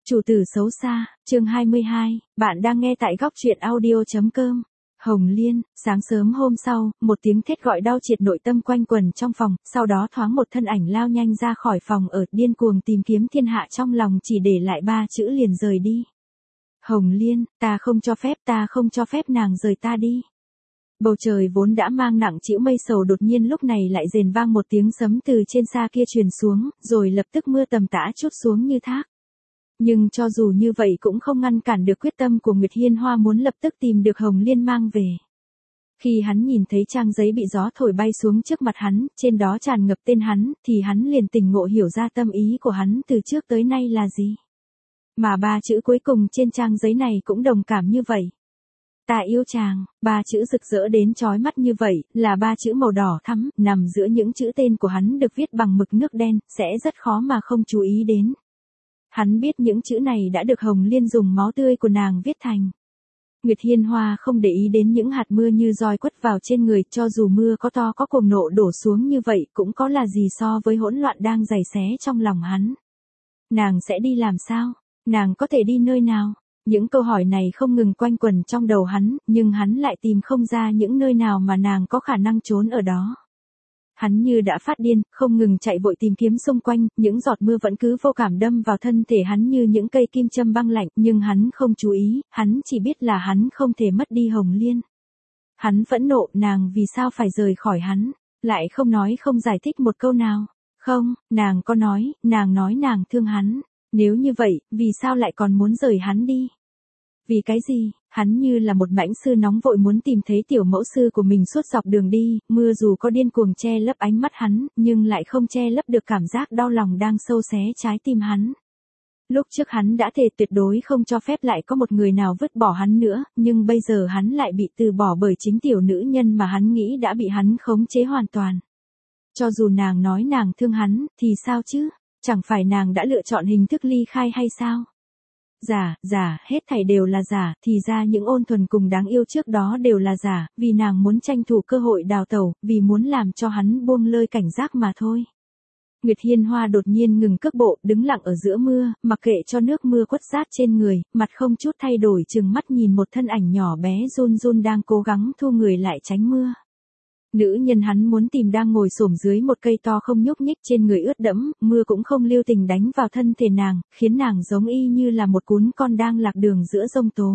Chủ tử xấu xa, chương 22, bạn đang nghe tại góc truyện audio.com. Hồng Liên, sáng sớm hôm sau, một tiếng thét gọi đau triệt nội tâm quanh quẩn trong phòng, sau đó thoáng một thân ảnh lao nhanh ra khỏi phòng ở điên cuồng tìm kiếm thiên hạ trong lòng chỉ để lại 3 chữ liền rời đi. Hồng Liên, ta không cho phép nàng rời ta đi. Bầu trời vốn đã mang nặng trĩu mây sầu đột nhiên lúc này lại rền vang một tiếng sấm từ trên xa kia truyền xuống, rồi lập tức mưa tầm tã trút xuống như thác. Nhưng cho dù như vậy cũng không ngăn cản được quyết tâm của Nguyệt Hiên Hoa muốn lập tức tìm được Hồng Liên mang về. Khi hắn nhìn thấy trang giấy bị gió thổi bay xuống trước mặt hắn, trên đó tràn ngập tên hắn, thì hắn liền tỉnh ngộ hiểu ra tâm ý của hắn từ trước tới nay là gì. Mà 3 chữ cuối cùng trên trang giấy này cũng đồng cảm như vậy. Ta yêu chàng, 3 chữ rực rỡ đến chói mắt như vậy, là 3 chữ màu đỏ thắm, nằm giữa những chữ tên của hắn được viết bằng mực nước đen, sẽ rất khó mà không chú ý đến. Hắn biết những chữ này đã được Hồng Liên dùng máu tươi của nàng viết thành. Nguyệt Hiên Hoa không để ý đến những hạt mưa như roi quất vào trên người, cho dù mưa có to có cuồng nộ đổ xuống như vậy cũng có là gì so với hỗn loạn đang giày xé trong lòng hắn. Nàng sẽ đi làm sao? Nàng có thể đi nơi nào? Những câu hỏi này không ngừng quanh quẩn trong đầu hắn, nhưng hắn lại tìm không ra những nơi nào mà nàng có khả năng trốn ở đó. Hắn như đã phát điên, không ngừng chạy vội tìm kiếm xung quanh, những giọt mưa vẫn cứ vô cảm đâm vào thân thể hắn như những cây kim châm băng lạnh, nhưng hắn không chú ý, hắn chỉ biết là hắn không thể mất đi Hồng Liên. Hắn phẫn nộ nàng vì sao phải rời khỏi hắn, lại không nói không giải thích một câu nào. Không, nàng có nói, nàng nói nàng thương hắn. Nếu như vậy, vì sao lại còn muốn rời hắn đi? Vì cái gì? Hắn như là một mãnh sư nóng vội muốn tìm thấy tiểu mẫu sư của mình suốt dọc đường đi, mưa dù có điên cuồng che lấp ánh mắt hắn, nhưng lại không che lấp được cảm giác đau lòng đang sâu xé trái tim hắn. Lúc trước hắn đã thề tuyệt đối không cho phép lại có một người nào vứt bỏ hắn nữa, nhưng bây giờ hắn lại bị từ bỏ bởi chính tiểu nữ nhân mà hắn nghĩ đã bị hắn khống chế hoàn toàn. Cho dù nàng nói nàng thương hắn, thì sao chứ? Chẳng phải nàng đã lựa chọn hình thức ly khai hay sao? Giả, hết thảy đều là giả, thì ra những ôn thuần cùng đáng yêu trước đó đều là giả, vì nàng muốn tranh thủ cơ hội đào tẩu, vì muốn làm cho hắn buông lơi cảnh giác mà thôi. Nguyệt Hiên Hoa đột nhiên ngừng cước bộ, đứng lặng ở giữa mưa, mặc kệ cho nước mưa quất rát trên người, mặt không chút thay đổi chừng mắt nhìn một thân ảnh nhỏ bé run run đang cố gắng thu người lại tránh mưa. Nữ nhân hắn muốn tìm đang ngồi xổm dưới một cây to không nhúc nhích trên người ướt đẫm, mưa cũng không lưu tình đánh vào thân thể nàng, khiến nàng giống y như là một cún con đang lạc đường giữa giông tố.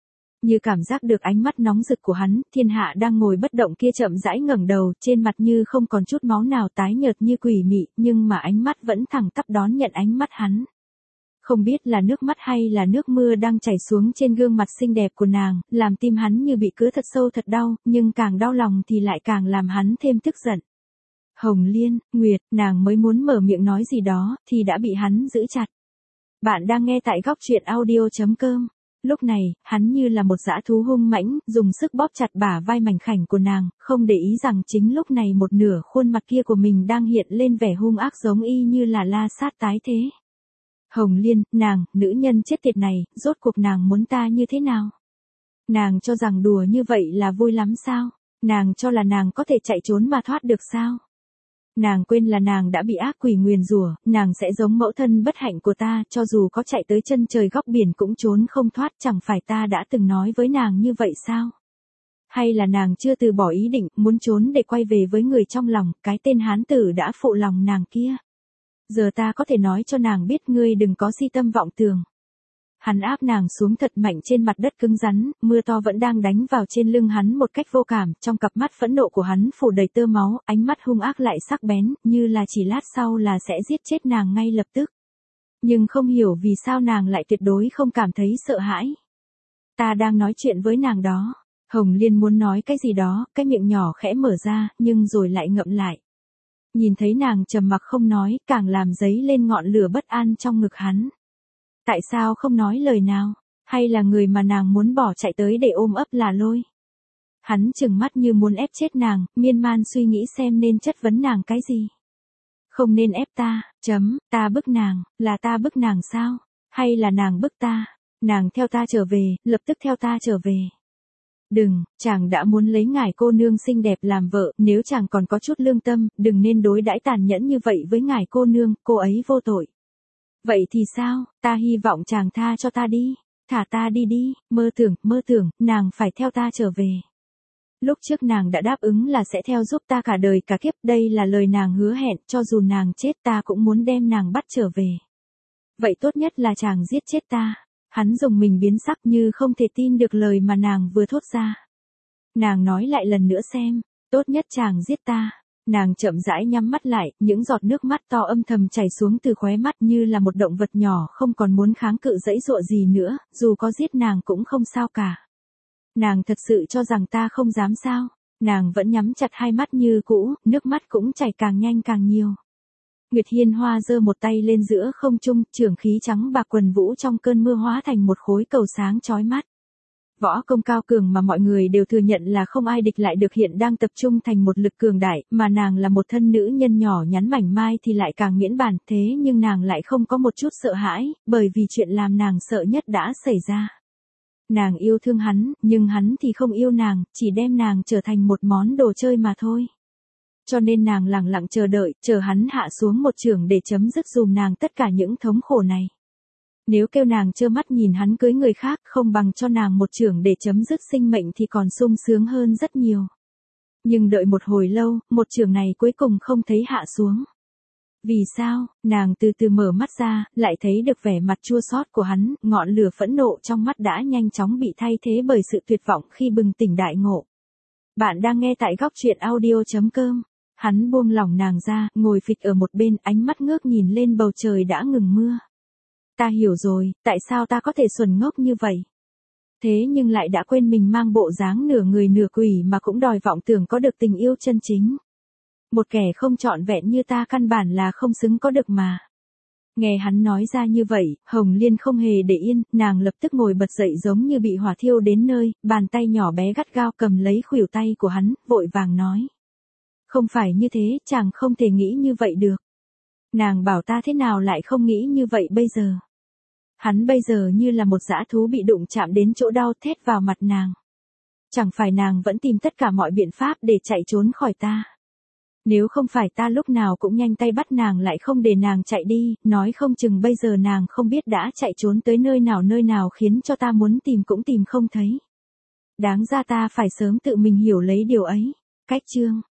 Như cảm giác được ánh mắt nóng rực của hắn, thiên hạ đang ngồi bất động kia chậm rãi ngẩng đầu, trên mặt như không còn chút máu nào tái nhợt như quỷ mị, nhưng mà ánh mắt vẫn thẳng tắp đón nhận ánh mắt hắn. Không biết là nước mắt hay là nước mưa đang chảy xuống trên gương mặt xinh đẹp của nàng, làm tim hắn như bị cứa thật sâu thật đau, nhưng càng đau lòng thì lại càng làm hắn thêm tức giận. Hồng Liên, Nguyệt, nàng mới muốn mở miệng nói gì đó, thì đã bị hắn giữ chặt. Bạn đang nghe tại góc truyện audio.com. Lúc này, hắn như là một dã thú hung mãnh, dùng sức bóp chặt bả vai mảnh khảnh của nàng, không để ý rằng chính lúc này một nửa khuôn mặt kia của mình đang hiện lên vẻ hung ác giống y như là la sát tái thế. Hồng Liên, nàng, nữ nhân chết tiệt này, rốt cuộc nàng muốn ta như thế nào? Nàng cho rằng đùa như vậy là vui lắm sao? Nàng cho là nàng có thể chạy trốn mà thoát được sao? Nàng quên là nàng đã bị ác quỷ nguyền rủa, nàng sẽ giống mẫu thân bất hạnh của ta, cho dù có chạy tới chân trời góc biển cũng trốn không thoát, chẳng phải ta đã từng nói với nàng như vậy sao? Hay là nàng chưa từ bỏ ý định, muốn trốn để quay về với người trong lòng, cái tên hán tử đã phụ lòng nàng kia? Giờ ta có thể nói cho nàng biết ngươi đừng có si tâm vọng tưởng. Hắn áp nàng xuống thật mạnh trên mặt đất cứng rắn, mưa to vẫn đang đánh vào trên lưng hắn một cách vô cảm, trong cặp mắt phẫn nộ của hắn phủ đầy tơ máu, ánh mắt hung ác lại sắc bén, như là chỉ lát sau là sẽ giết chết nàng ngay lập tức. Nhưng không hiểu vì sao nàng lại tuyệt đối không cảm thấy sợ hãi. Ta đang nói chuyện với nàng đó. Hồng Liên muốn nói cái gì đó, cái miệng nhỏ khẽ mở ra, nhưng rồi lại ngậm lại. Nhìn thấy nàng trầm mặc không nói, càng làm dấy lên ngọn lửa bất an trong ngực hắn. Tại sao không nói lời nào? Hay là người mà nàng muốn bỏ chạy tới để ôm ấp là Lôi? Hắn trừng mắt như muốn ép chết nàng, miên man suy nghĩ xem nên chất vấn nàng cái gì. Không nên ép ta, ta bức nàng, là ta bức nàng sao? Hay là nàng bức ta? Nàng theo ta trở về, lập tức theo ta trở về. Đừng, chàng đã muốn lấy ngải cô nương xinh đẹp làm vợ, nếu chàng còn có chút lương tâm, đừng nên đối đãi tàn nhẫn như vậy với ngải cô nương, cô ấy vô tội. Vậy thì sao, ta hy vọng chàng tha cho ta đi. Thả ta đi đi, mơ tưởng, nàng phải theo ta trở về. Lúc trước nàng đã đáp ứng là sẽ theo giúp ta cả đời cả kiếp, đây là lời nàng hứa hẹn, cho dù nàng chết ta cũng muốn đem nàng bắt trở về. Vậy tốt nhất là chàng giết chết ta. Hắn dùng mình biến sắc như không thể tin được lời mà nàng vừa thốt ra. Nàng nói lại lần nữa xem, tốt nhất chàng giết ta. Nàng chậm rãi nhắm mắt lại, những giọt nước mắt to âm thầm chảy xuống từ khóe mắt như là một động vật nhỏ không còn muốn kháng cự dãy dụa gì nữa, dù có giết nàng cũng không sao cả. Nàng thật sự cho rằng ta không dám sao? Nàng vẫn nhắm chặt hai mắt như cũ, nước mắt cũng chảy càng nhanh càng nhiều. Nguyệt Hiên Hoa giơ một tay lên giữa không trung, chưởng khí trắng bạc quần vũ trong cơn mưa hóa thành một khối cầu sáng chói mắt. Võ công cao cường mà mọi người đều thừa nhận là không ai địch lại được hiện đang tập trung thành một lực cường đại, mà nàng là một thân nữ nhân nhỏ nhắn mảnh mai thì lại càng miễn bàn, thế nhưng nàng lại không có một chút sợ hãi, bởi vì chuyện làm nàng sợ nhất đã xảy ra. Nàng yêu thương hắn, nhưng hắn thì không yêu nàng, chỉ đem nàng trở thành một món đồ chơi mà thôi. Cho nên nàng lặng lặng chờ đợi, chờ hắn hạ xuống một chưởng để chấm dứt dùm nàng tất cả những thống khổ này. Nếu kêu nàng trơ mắt nhìn hắn cưới người khác không bằng cho nàng một chưởng để chấm dứt sinh mệnh thì còn sung sướng hơn rất nhiều. Nhưng đợi một hồi lâu, một chưởng này cuối cùng không thấy hạ xuống. Vì sao, nàng từ từ mở mắt ra, lại thấy được vẻ mặt chua xót của hắn, ngọn lửa phẫn nộ trong mắt đã nhanh chóng bị thay thế bởi sự tuyệt vọng khi bừng tỉnh đại ngộ. Bạn đang nghe tại góc truyện audio.com. Hắn buông lỏng nàng ra, ngồi phịch ở một bên, ánh mắt ngước nhìn lên bầu trời đã ngừng mưa. Ta hiểu rồi, tại sao ta có thể xuẩn ngốc như vậy? Thế nhưng lại đã quên mình mang bộ dáng nửa người nửa quỷ mà cũng đòi vọng tưởng có được tình yêu chân chính. Một kẻ không trọn vẹn như ta căn bản là không xứng có được mà. Nghe hắn nói ra như vậy, Hồng Liên không hề để yên, nàng lập tức ngồi bật dậy giống như bị hỏa thiêu đến nơi, bàn tay nhỏ bé gắt gao cầm lấy khuỷu tay của hắn, vội vàng nói. Không phải như thế, chàng không thể nghĩ như vậy được. Nàng bảo ta thế nào lại không nghĩ như vậy bây giờ. Hắn bây giờ như là một dã thú bị đụng chạm đến chỗ đau thét vào mặt nàng. Chẳng phải nàng vẫn tìm tất cả mọi biện pháp để chạy trốn khỏi ta. Nếu không phải ta lúc nào cũng nhanh tay bắt nàng lại không để nàng chạy đi, nói không chừng bây giờ nàng không biết đã chạy trốn tới nơi nào khiến cho ta muốn tìm cũng tìm không thấy. Đáng ra ta phải sớm tự mình hiểu lấy điều ấy. Cách chương